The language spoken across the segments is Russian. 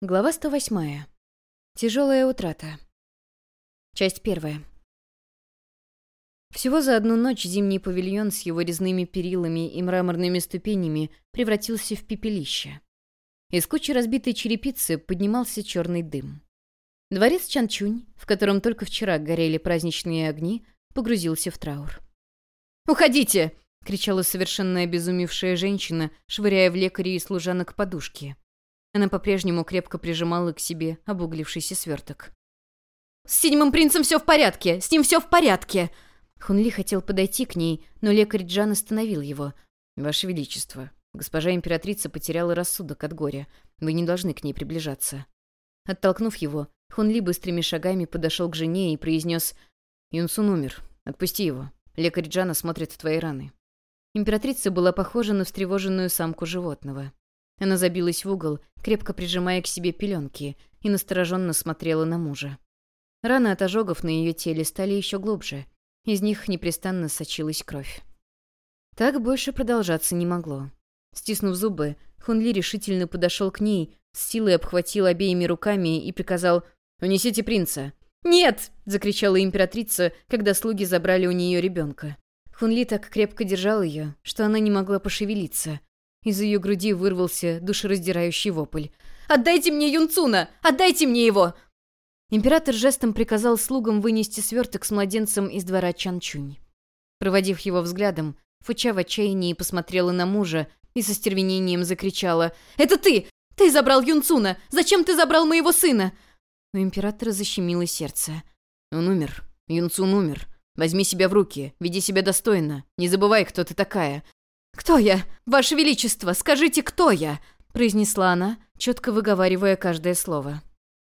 Глава 108. Тяжелая утрата. Часть 1. Всего за одну ночь зимний павильон с его резными перилами и мраморными ступенями превратился в пепелище. Из кучи разбитой черепицы поднимался черный дым. Дворец Чанчунь, в котором только вчера горели праздничные огни, погрузился в траур. «Уходите!» — кричала совершенно обезумевшая женщина, швыряя в лекарей и служанок подушки. Она по-прежнему крепко прижимала к себе обуглившийся сверток. «С седьмым принцем все в порядке! С ним все в порядке!» Хунли хотел подойти к ней, но лекарь Джан остановил его. «Ваше Величество, госпожа императрица потеряла рассудок от горя. Вы не должны к ней приближаться». Оттолкнув его, Хунли быстрыми шагами подошел к жене и произнес: «Юнсун умер. Отпусти его. Лекарь Джан осмотрит твои раны». Императрица была похожа на встревоженную самку животного. Она забилась в угол, крепко прижимая к себе пеленки, и настороженно смотрела на мужа. Раны от ожогов на ее теле стали еще глубже. Из них непрестанно сочилась кровь. Так больше продолжаться не могло. Стиснув зубы, Хунли решительно подошел к ней, с силой обхватил обеими руками и приказал: «Унесите принца!» «Нет!» — закричала императрица, когда слуги забрали у нее ребенка. Хунли так крепко держал ее, что она не могла пошевелиться. Из ее груди вырвался душераздирающий вопль. «Отдайте мне Юнцуна! Отдайте мне его!» Император жестом приказал слугам вынести сверток с младенцем из двора Чанчунь. Проводив его взглядом, Фуча в отчаянии посмотрела на мужа и со стервенением закричала: «Это ты! Ты забрал Юнцуна! Зачем ты забрал моего сына?» У императора защемило сердце. «Он умер. Юнцун умер. Возьми себя в руки, веди себя достойно. Не забывай, кто ты такая». «Кто я? Ваше Величество, скажите, кто я?» — произнесла она, четко выговаривая каждое слово.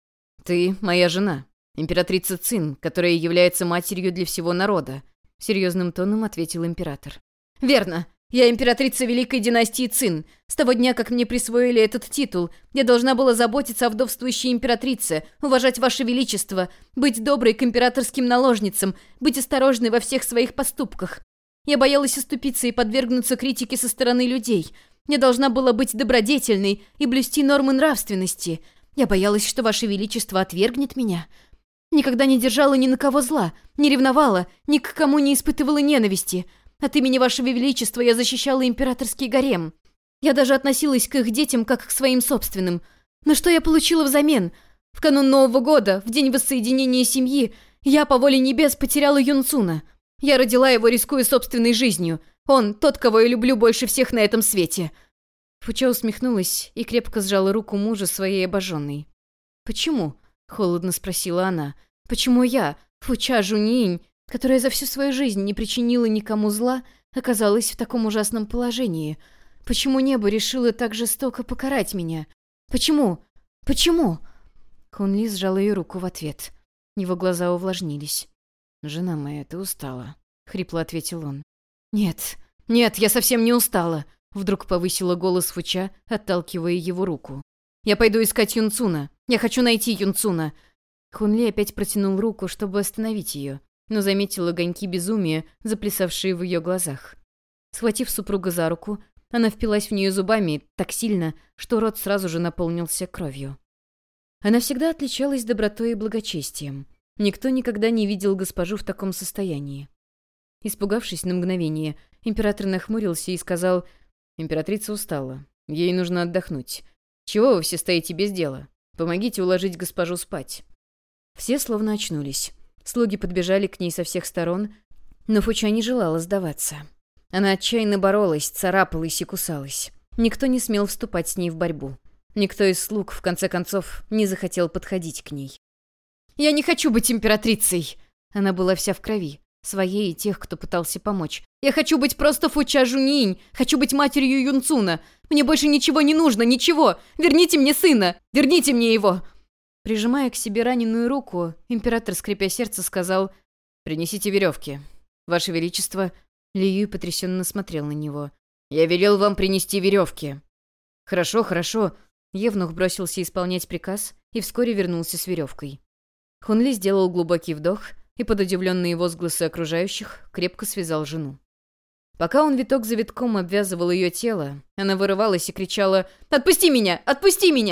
«Ты моя жена, императрица Цин, которая является матерью для всего народа», — серьезным тоном ответил император. «Верно. Я императрица Великой династии Цин. С того дня, как мне присвоили этот титул, я должна была заботиться о вдовствующей императрице, уважать Ваше Величество, быть доброй к императорским наложницам, быть осторожной во всех своих поступках. Я боялась оступиться и подвергнуться критике со стороны людей. Я должна была быть добродетельной и блюсти нормы нравственности. Я боялась, что Ваше Величество отвергнет меня. Никогда не держала ни на кого зла, не ревновала, ни к кому не испытывала ненависти. От имени Вашего Величества я защищала императорский гарем. Я даже относилась к их детям как к своим собственным. Но что я получила взамен? В канун Нового года, в день воссоединения семьи, я по воле небес потеряла Юнцуна. Я родила его, рискуя собственной жизнью. Он тот, кого я люблю больше всех на этом свете». Фуча усмехнулась и крепко сжала руку мужа своей обожженной. «Почему?» — холодно спросила она. «Почему я, Фуча Жуньинь, которая за всю свою жизнь не причинила никому зла, оказалась в таком ужасном положении? Почему небо решило так жестоко покарать меня? Почему? Почему?» Хунли сжал ее руку в ответ. Его глаза увлажнились. «Жена моя, ты устала», — хрипло ответил он. «Нет, нет, я совсем не устала», — вдруг повысила голос Фуча, отталкивая его руку. «Я пойду искать Юнцуна. Я хочу найти Юнцуна». Хунли опять протянул руку, чтобы остановить ее, но заметил огоньки безумия, заплясавшие в ее глазах. Схватив супруга за руку, она впилась в нее зубами так сильно, что рот сразу же наполнился кровью. Она всегда отличалась добротой и благочестием. Никто никогда не видел госпожу в таком состоянии. Испугавшись на мгновение, император нахмурился и сказал: «Императрица устала. Ей нужно отдохнуть. Чего вы все стоите без дела? Помогите уложить госпожу спать». Все словно очнулись. Слуги подбежали к ней со всех сторон, но Фуча не желала сдаваться. Она отчаянно боролась, царапалась и кусалась. Никто не смел вступать с ней в борьбу. Никто из слуг, в конце концов, не захотел подходить к ней. «Я не хочу быть императрицей!» Она была вся в крови, своей и тех, кто пытался помочь. «Я хочу быть просто Фуча Жуньинь! Хочу быть матерью Юнцуна! Мне больше ничего не нужно, ничего! Верните мне сына! Верните мне его!» Прижимая к себе раненую руку, император, скрипя сердце, сказал: «Принесите веревки. Ваше Величество...» Лию потрясенно смотрел на него. «Я велел вам принести веревки». «Хорошо, хорошо». Евнух бросился исполнять приказ и вскоре вернулся с веревкой. Хунли сделал глубокий вдох и, под удивленные возгласы окружающих, крепко связал жену. Пока он виток за витком обвязывал ее тело, она вырывалась и кричала: «Отпусти меня! Отпусти меня!»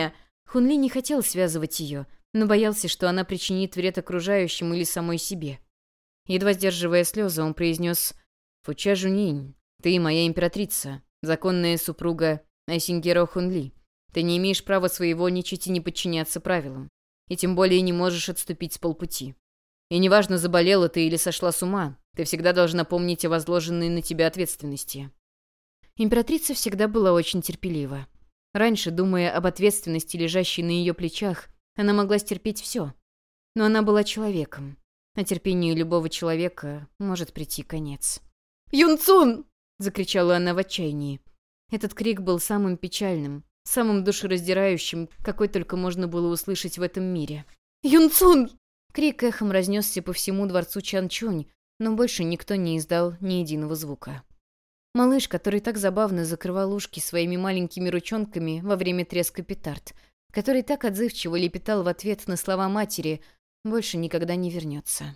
Хунли не хотел связывать ее, но боялся, что она причинит вред окружающим или самой себе. Едва сдерживая слезы, он произнес: «Фуча Жунинь, ты моя императрица, законная супруга Айсингеро Хунли. Ты не имеешь права своевольничать и не подчиняться правилам. И тем более не можешь отступить с полпути. И неважно, заболела ты или сошла с ума, ты всегда должна помнить о возложенной на тебя ответственности». Императрица всегда была очень терпелива. Раньше, думая об ответственности, лежащей на ее плечах, она могла стерпеть все. Но она была человеком, а терпению любого человека может прийти конец. «Юнцун!» — закричала она в отчаянии. Этот крик был самым печальным, самым душераздирающим, какой только можно было услышать в этом мире. «Юнцун!» Крик эхом разнесся по всему дворцу Чанчунь, но больше никто не издал ни единого звука. Малыш, который так забавно закрывал ушки своими маленькими ручонками во время треска петард, который так отзывчиво лепетал в ответ на слова матери, больше никогда не вернется.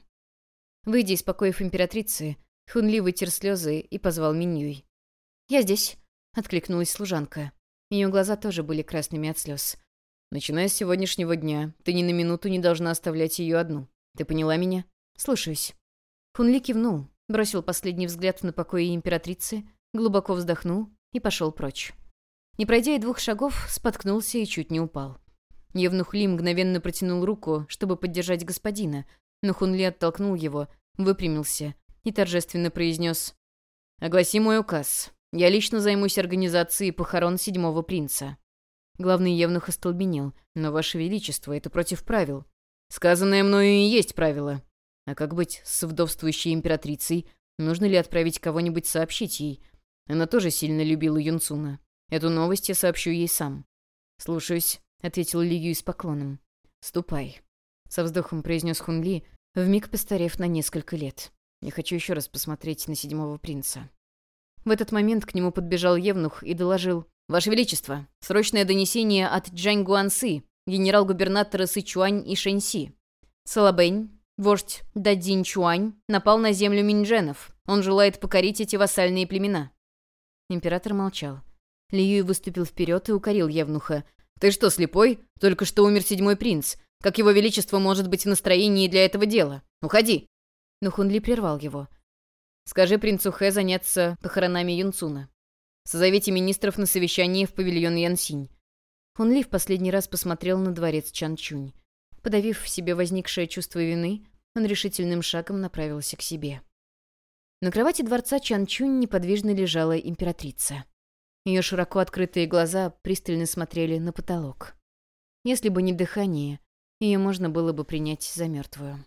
Выйдя из покоев императрицы, Хунли вытер слезы и позвал Минюй. «Я здесь», — откликнулась служанка. Ее глаза тоже были красными от слез. «Начиная с сегодняшнего дня, ты ни на минуту не должна оставлять ее одну. Ты поняла меня?» «Слушаюсь». Хунли кивнул, бросил последний взгляд на покои императрицы, глубоко вздохнул и пошел прочь. Не пройдя и 2 шагов, споткнулся и чуть не упал. Евнух Ли мгновенно протянул руку, чтобы поддержать господина, но Хунли оттолкнул его, выпрямился и торжественно произнес: «Огласи мой указ. Я лично займусь организацией похорон 7-го принца». Главный евнух остолбенел. «Но, Ваше Величество, это против правил. Сказанное мною и есть правило. А как быть с вдовствующей императрицей? Нужно ли отправить кого-нибудь сообщить ей? Она тоже сильно любила Юнцуна. Эту новость я сообщу ей сам». «Слушаюсь», — ответил Ли Юй с поклоном. «Ступай», — со вздохом произнес Хунли, вмиг постарев на несколько лет. «Я хочу еще раз посмотреть на 7-го принца». В этот момент к нему подбежал евнух и доложил: «Ваше Величество, срочное донесение от Джань Гуансы, генерал-губернатора Сычуань и Шэньси. Салабэнь, вождь Дадзинь Чуань, напал на землю миньчжэнов. Он желает покорить эти вассальные племена». Император молчал. Ли Юй выступил вперед и укорил евнуха. «Ты что, слепой? Только что умер 7-й принц. Как его величество может быть в настроении для этого дела? Уходи!» Но Хунли прервал его. «Скажи принцу Хэ заняться похоронами Юнцуна. Созовите министров на совещание в павильон Янсинь». Хунли в последний раз посмотрел на дворец Чанчунь. Подавив в себе возникшее чувство вины, он решительным шагом направился к себе. На кровати дворца Чанчунь неподвижно лежала императрица. Ее широко открытые глаза пристально смотрели на потолок. Если бы не дыхание, ее можно было бы принять за мертвую.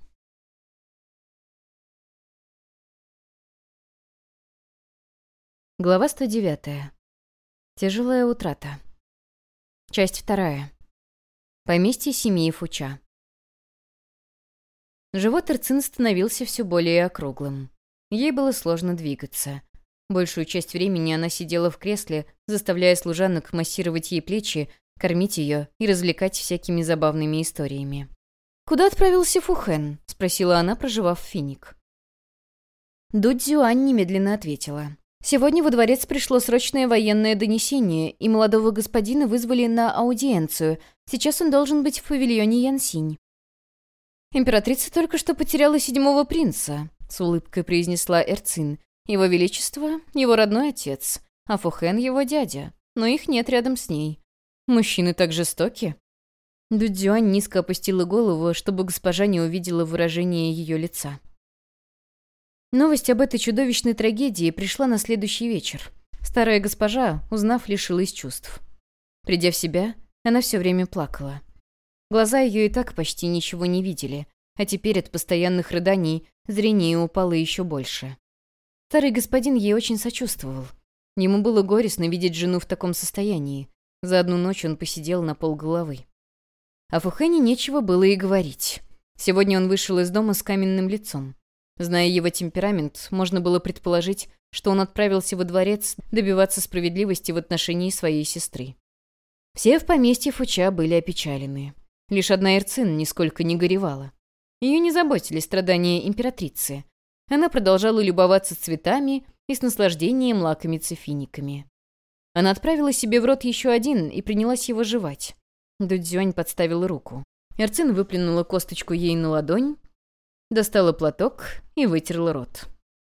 Глава 109. Тяжелая утрата. Часть 2. Поместье семьи Фуча. Живот Эрцин становился все более округлым. Ей было сложно двигаться. Большую часть времени она сидела в кресле, заставляя служанок массировать ей плечи, кормить ее и развлекать всякими забавными историями. «Куда отправился Фухэн?» — спросила она, прожевав финик. Ду Цзюань немедленно ответила. «Сегодня во дворец пришло срочное военное донесение, и молодого господина вызвали на аудиенцию. Сейчас он должен быть в павильоне Янсинь». «Императрица только что потеряла 7-го принца», — с улыбкой произнесла Эрцин. «Его Величество — его родной отец, а Фухэн — его дядя, но их нет рядом с ней. Мужчины так жестоки». Дудзюань низко опустила голову, чтобы госпожа не увидела выражение ее лица. Новость об этой чудовищной трагедии пришла на следующий вечер. Старая госпожа, узнав, лишилась чувств. Придя в себя, она все время плакала. Глаза ее и так почти ничего не видели, а теперь от постоянных рыданий зрение упало еще больше. Старый господин ей очень сочувствовал. Ему было горестно видеть жену в таком состоянии. За одну ночь он посидел на полголовы. О Фухэне нечего было и говорить. Сегодня он вышел из дома с каменным лицом. Зная его темперамент, можно было предположить, что он отправился во дворец добиваться справедливости в отношении своей сестры. Все в поместье Фуча были опечалены. Лишь одна Эрцин нисколько не горевала. Ее не заботили страдания императрицы. Она продолжала любоваться цветами и с наслаждением лакомиться финиками. Она отправила себе в рот еще один и принялась его жевать. Дудзюань подставила руку. Эрцин выплюнула косточку ей на ладонь, достала платок и вытерла рот.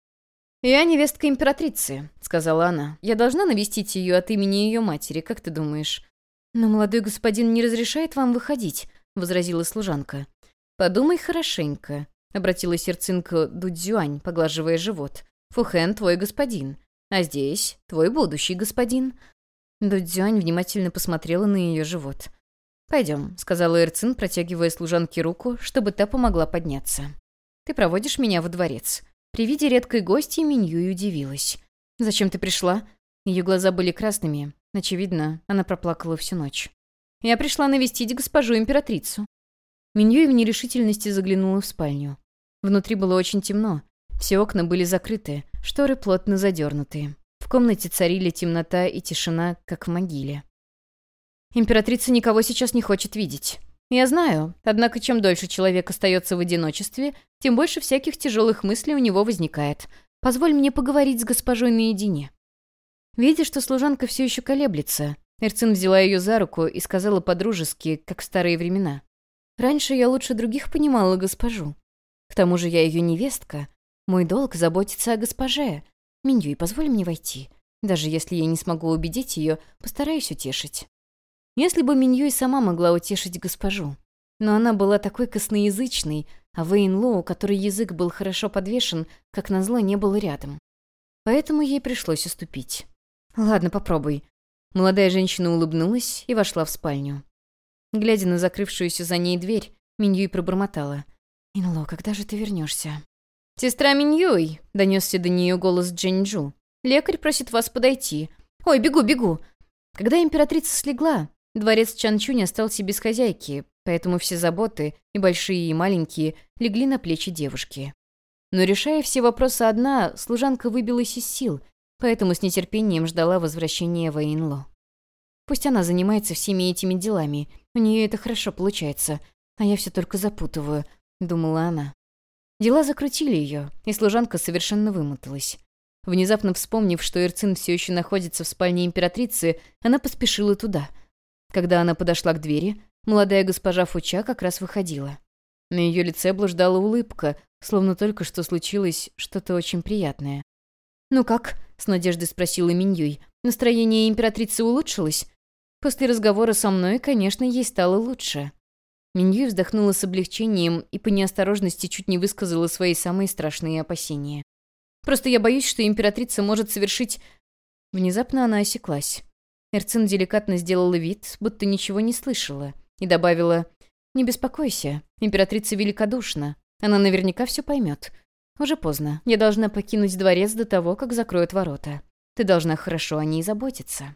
«Я невестка императрицы», — сказала она. «Я должна навестить ее от имени ее матери, как ты думаешь?» «Но молодой господин не разрешает вам выходить», — возразила служанка. «Подумай хорошенько», — обратилась Эрцин к Дудзюань, поглаживая живот. «Фухэн твой господин, а здесь твой будущий господин». Дудзюань внимательно посмотрела на ее живот. «Пойдем», — сказала Эрцин, протягивая служанке руку, чтобы та помогла подняться. «Ты проводишь меня во дворец». При виде редкой гостьи Миньюй удивилась. «Зачем ты пришла?» Ее глаза были красными. Очевидно, она проплакала всю ночь. «Я пришла навестить госпожу императрицу». Миньюй в нерешительности заглянула в спальню. Внутри было очень темно. Все окна были закрыты, шторы плотно задернуты. В комнате царили темнота и тишина, как в могиле. «Императрица никого сейчас не хочет видеть». «Я знаю, однако чем дольше человек остается в одиночестве, тем больше всяких тяжелых мыслей у него возникает. Позволь мне поговорить с госпожой наедине». Видя, что служанка все еще колеблется, Эрцин взяла ее за руку и сказала по-дружески, как в старые времена. «Раньше я лучше других понимала госпожу. К тому же я ее невестка. Мой долг — заботиться о госпоже. Миньюй, позволь мне войти. Даже если я не смогу убедить ее, постараюсь утешить». Если бы Миньюй сама могла утешить госпожу. Но она была такой косноязычной, а Вэйн Ло, у которой язык был хорошо подвешен, как назло, не было рядом. Поэтому ей пришлось уступить. «Ладно, попробуй». Молодая женщина улыбнулась и вошла в спальню. Глядя на закрывшуюся за ней дверь, Миньюй пробормотала. «Инло, когда же ты вернешься?» «Сестра Миньюй!» — донесся до нее голос Джэньчжу. «Лекарь просит вас подойти. Ой, бегу, бегу!» Когда императрица слегла, дворец Чанчунь остался без хозяйки, поэтому все заботы, и большие, и маленькие, легли на плечи девушки. Но, решая все вопросы одна, служанка выбилась из сил, поэтому с нетерпением ждала возвращения Вэйн Ло. Пусть она занимается всеми этими делами, у нее это хорошо получается, а я все только запутываю, думала она. Дела закрутили ее, и служанка совершенно вымоталась. Внезапно вспомнив, что Эрцин все еще находится в спальне императрицы, она поспешила туда. Когда она подошла к двери, молодая госпожа Фуча как раз выходила. На ее лице блуждала улыбка, словно только что случилось что-то очень приятное. «Ну как?» — с надеждой спросила Миньюй. «Настроение императрицы улучшилось?» «После разговора со мной, конечно, ей стало лучше». Миньюй вздохнула с облегчением и по неосторожности чуть не высказала свои самые страшные опасения. «Просто я боюсь, что императрица может совершить...» Внезапно она осеклась. Эрцин деликатно сделала вид, будто ничего не слышала, и добавила: «Не беспокойся, императрица великодушна. Она наверняка все поймет. Уже поздно. Я должна покинуть дворец до того, как закроют ворота. Ты должна хорошо о ней заботиться».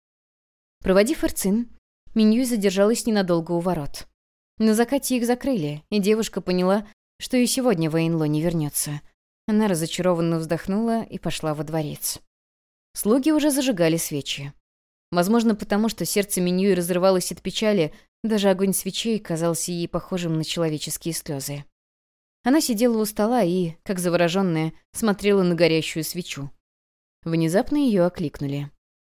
Проводив Эрцин, Миньюй задержалась ненадолго у ворот. На закате их закрыли, и девушка поняла, что и сегодня Вэйн Ло не вернется. Она разочарованно вздохнула и пошла во дворец. Слуги уже зажигали свечи. Возможно, потому что сердце Миньюй разрывалось от печали, даже огонь свечей казался ей похожим на человеческие слезы. Она сидела у стола и, как завороженная, смотрела на горящую свечу. Внезапно ее окликнули.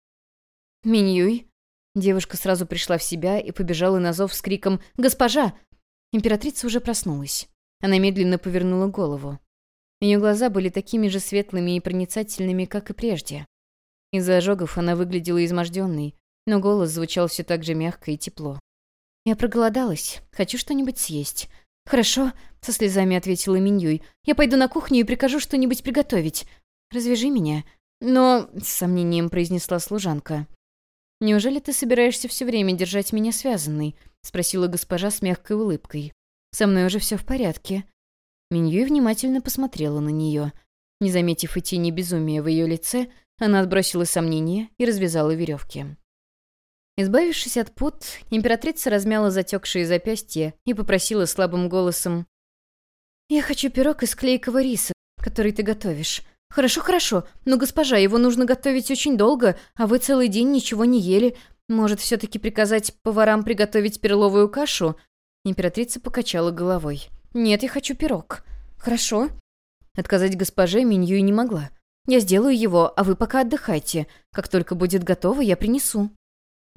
«Миньюй!» Девушка сразу пришла в себя и побежала на зов с криком «Госпожа!». Императрица уже проснулась. Она медленно повернула голову. Ее глаза были такими же светлыми и проницательными, как и прежде. Из-за ожогов она выглядела изможденной, но голос звучал все так же мягко и тепло. «Я проголодалась. Хочу что-нибудь съесть». «Хорошо», — со слезами ответила Миньюй. «Я пойду на кухню и прикажу что-нибудь приготовить. Развяжи меня». «Но...» — с сомнением произнесла служанка. «Неужели ты собираешься все время держать меня связанной?» — спросила госпожа с мягкой улыбкой. «Со мной уже все в порядке». Миньюй внимательно посмотрела на нее. Не заметив и тени безумия в ее лице, она отбросила сомнения и развязала веревки. Избавившись от пут, императрица размяла затекшие запястья и попросила слабым голосом: «Я хочу пирог из клейкого риса, который ты готовишь». «Хорошо, хорошо, но, госпожа, его нужно готовить очень долго, а вы целый день ничего не ели. Может, все-таки приказать поварам приготовить перловую кашу?» Императрица покачала головой. «Нет, я хочу пирог». «Хорошо». Отказать госпоже Миньюй не могла. «Я сделаю его, а вы пока отдыхайте. Как только будет готово, я принесу».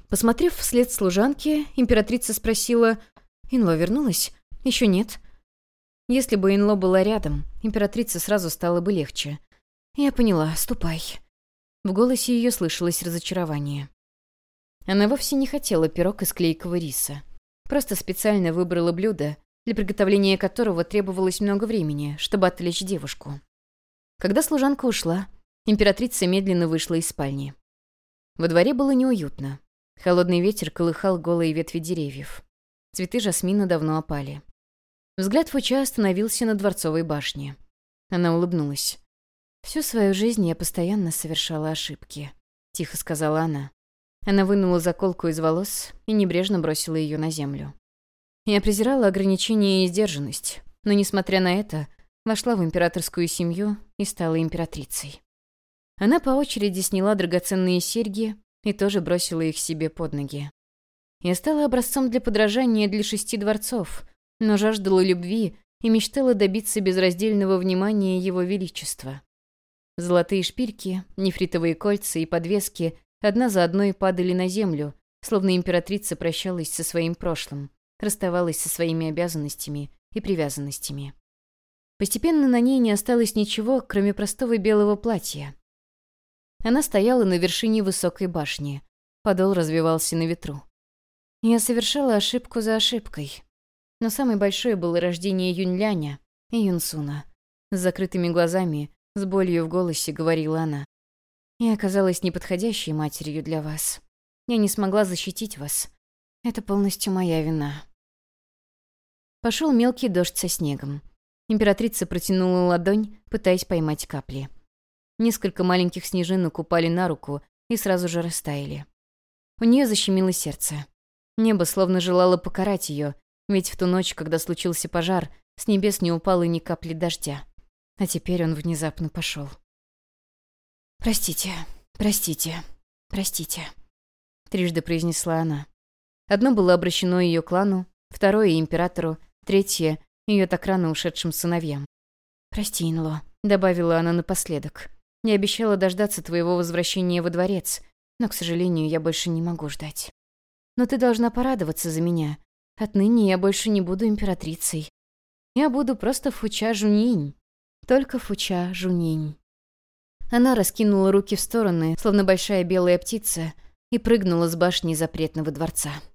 Посмотрев вслед служанке, императрица спросила: «Инло вернулась? Еще нет?» Если бы Инло была рядом, императрице сразу стало бы легче. «Я поняла, ступай». В голосе ее слышалось разочарование. Она вовсе не хотела пирог из клейкого риса. Просто специально выбрала блюдо, для приготовления которого требовалось много времени, чтобы отвлечь девушку. Когда служанка ушла, императрица медленно вышла из спальни. Во дворе было неуютно. Холодный ветер колыхал голые ветви деревьев. Цветы жасмина давно опали. Взгляд Фуча остановился на дворцовой башне. Она улыбнулась. «Всю свою жизнь я постоянно совершала ошибки», — тихо сказала она. Она вынула заколку из волос и небрежно бросила ее на землю. Я презирала ограничения и сдержанность, но, несмотря на это, вошла в императорскую семью и стала императрицей. Она по очереди сняла драгоценные серьги и тоже бросила их себе под ноги. Я стала образцом для подражания для 6 дворцов, но жаждала любви и мечтала добиться безраздельного внимания Его Величества. Золотые шпильки, нефритовые кольца и подвески одна за одной падали на землю, словно императрица прощалась со своим прошлым, расставалась со своими обязанностями и привязанностями. Постепенно на ней не осталось ничего, кроме простого белого платья. Она стояла на вершине высокой башни. Подол развивался на ветру. Я совершала ошибку за ошибкой. Но самой большой было рождение Юньляня и Юнсуна. С закрытыми глазами, с болью в голосе говорила она. Я оказалась неподходящей матерью для вас. Я не смогла защитить вас. Это полностью моя вина. Пошел мелкий дождь со снегом. Императрица протянула ладонь, пытаясь поймать капли. Несколько маленьких снежинок упали на руку и сразу же растаяли. У нее защемило сердце. Небо словно желало покарать ее, ведь в ту ночь, когда случился пожар, с небес не упало ни капли дождя. А теперь он внезапно пошел. «Простите, простите, простите», — трижды произнесла она. Одно было обращено ее клану, второе — императору, третье — ее так рано ушедшим сыновьям. «Прости, Инло», — добавила она напоследок. «Я обещала дождаться твоего возвращения во дворец, но, к сожалению, я больше не могу ждать. Но ты должна порадоваться за меня. Отныне я больше не буду императрицей. Я буду просто Фуча Жунинь. Только Фуча Жунинь». Она раскинула руки в стороны, словно большая белая птица, и прыгнула с башни запретного дворца.